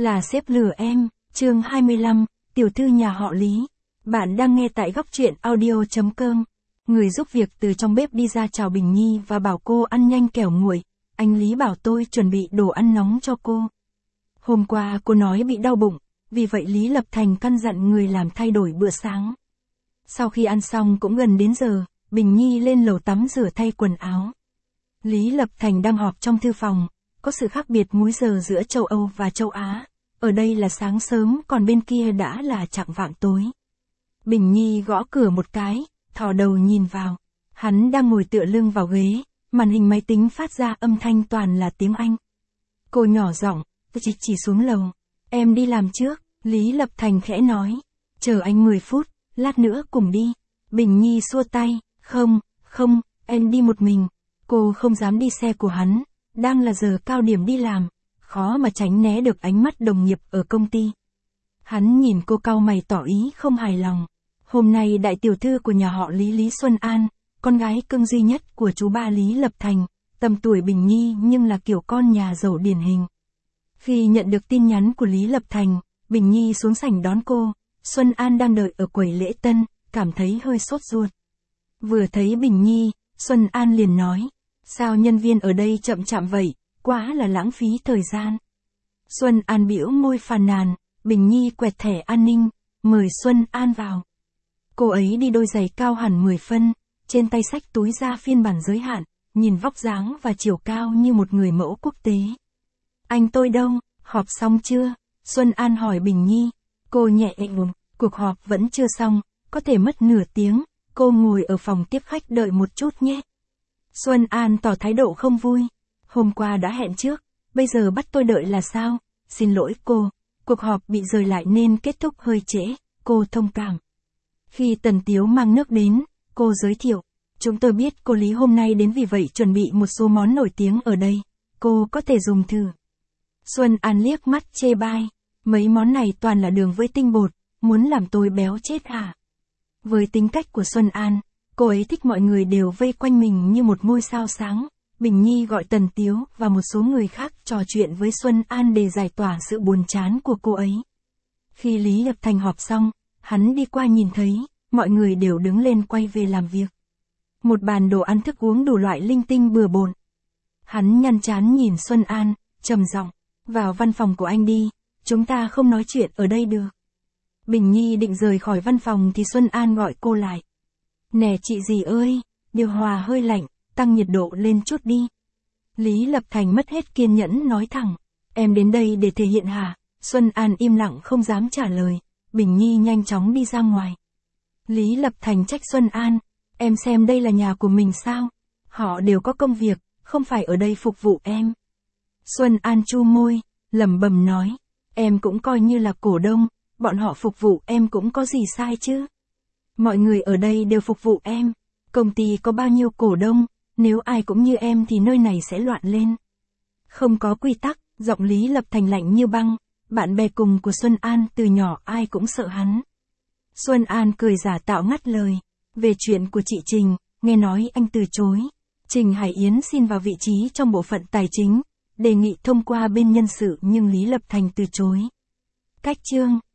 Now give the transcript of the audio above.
Là sếp lừa em, chương 25, tiểu thư nhà họ Lý. Bạn đang nghe tại góc truyện audio.com. Người giúp việc từ trong bếp đi ra chào Bình Nhi và bảo cô ăn nhanh kẻo nguội. Anh Lý bảo tôi chuẩn bị đồ ăn nóng cho cô. Hôm qua cô nói bị đau bụng, vì vậy Lý Lập Thành căn dặn người làm thay đổi bữa sáng. Sau khi ăn xong cũng gần đến giờ, Bình Nhi lên lầu tắm rửa thay quần áo. Lý Lập Thành đang họp trong thư phòng, có sự khác biệt múi giờ giữa châu Âu và châu Á. Ở đây là sáng sớm còn bên kia đã là chạng vạng tối. Bình Nhi gõ cửa một cái, thò đầu nhìn vào. Hắn đang ngồi tựa lưng vào ghế, màn hình máy tính phát ra âm thanh toàn là tiếng Anh. Cô nhỏ giọng, chỉ xuống lầu. Em đi làm trước, Lý Lập Thành khẽ nói. Chờ anh 10 phút, lát nữa cùng đi. Bình Nhi xua tay, không, em đi một mình. Cô không dám đi xe của hắn, đang là giờ cao điểm đi làm, khó mà tránh né được ánh mắt đồng nghiệp ở công ty. Hắn nhìn cô cau mày tỏ ý không hài lòng. Hôm nay đại tiểu thư của nhà họ Lý Lý Xuân An, con gái cưng duy nhất của chú ba Lý Lập Thành, tầm tuổi Bình Nhi nhưng là kiểu con nhà giàu điển hình. Khi nhận được tin nhắn của Lý Lập Thành, Bình Nhi xuống sảnh đón cô, Xuân An đang đợi ở quầy lễ tân, cảm thấy hơi sốt ruột. Vừa thấy Bình Nhi, Xuân An liền nói, sao nhân viên ở đây chậm chạp vậy, quá là lãng phí thời gian. Xuân An bĩu môi phàn nàn, Bình Nhi quẹt thẻ an ninh, mời Xuân An vào. Cô ấy đi đôi giày cao hẳn 10 phân, trên tay xách túi da phiên bản giới hạn, nhìn vóc dáng và chiều cao như một người mẫu quốc tế. Anh tôi đâu, họp xong chưa? Xuân An hỏi Bình Nhi. Cô nhẹ ngùng, cuộc họp vẫn chưa xong, có thể mất nửa tiếng, cô ngồi ở phòng tiếp khách đợi một chút nhé. Xuân An tỏ thái độ không vui. Hôm qua đã hẹn trước, bây giờ bắt tôi đợi là sao? Xin lỗi cô, cuộc họp bị rời lại nên kết thúc hơi trễ, cô thông cảm. Khi Tần Tiếu mang nước đến, cô giới thiệu. Chúng tôi biết cô Lý hôm nay đến vì vậy chuẩn bị một số món nổi tiếng ở đây, cô có thể dùng thử. Xuân An liếc mắt chê bai, mấy món này toàn là đường với tinh bột, muốn làm tôi béo chết hả? Với tính cách của Xuân An, cô ấy thích mọi người đều vây quanh mình như một ngôi sao sáng. Bình Nhi gọi Tần Tiếu và một số người khác trò chuyện với Xuân An để giải tỏa sự buồn chán của cô ấy. Khi Lý Lập Thành họp xong, hắn đi qua nhìn thấy, mọi người đều đứng lên quay về làm việc. Một bàn đồ ăn thức uống đủ loại linh tinh bừa bộn. Hắn nhăn trán nhìn Xuân An, trầm giọng, vào văn phòng của anh đi, chúng ta không nói chuyện ở đây được. Bình Nhi định rời khỏi văn phòng thì Xuân An gọi cô lại. Nè chị dì ơi, điều hòa hơi lạnh, tăng nhiệt độ lên chút đi. Lý Lập Thành mất hết kiên nhẫn nói thẳng, em đến đây để thể hiện hả? Xuân An im lặng không dám trả lời, Bình Nhi nhanh chóng đi ra ngoài. Lý Lập Thành trách Xuân An, em xem đây là nhà của mình sao? Họ đều có công việc, không phải ở đây phục vụ em. Xuân An chu môi, lẩm bẩm nói, em cũng coi như là cổ đông, bọn họ phục vụ em cũng có gì sai chứ? Mọi người ở đây đều phục vụ em, công ty có bao nhiêu cổ đông, nếu ai cũng như em thì nơi này sẽ loạn lên. Không có quy tắc, giọng Lý Lập Thành lạnh như băng, bạn bè cùng của Xuân An từ nhỏ ai cũng sợ hắn. Xuân An cười giả tạo ngắt lời, về chuyện của chị Trình, nghe nói anh từ chối. Trình Hải Yến xin vào vị trí trong bộ phận tài chính, đề nghị thông qua bên nhân sự nhưng Lý Lập Thành từ chối. Cách chương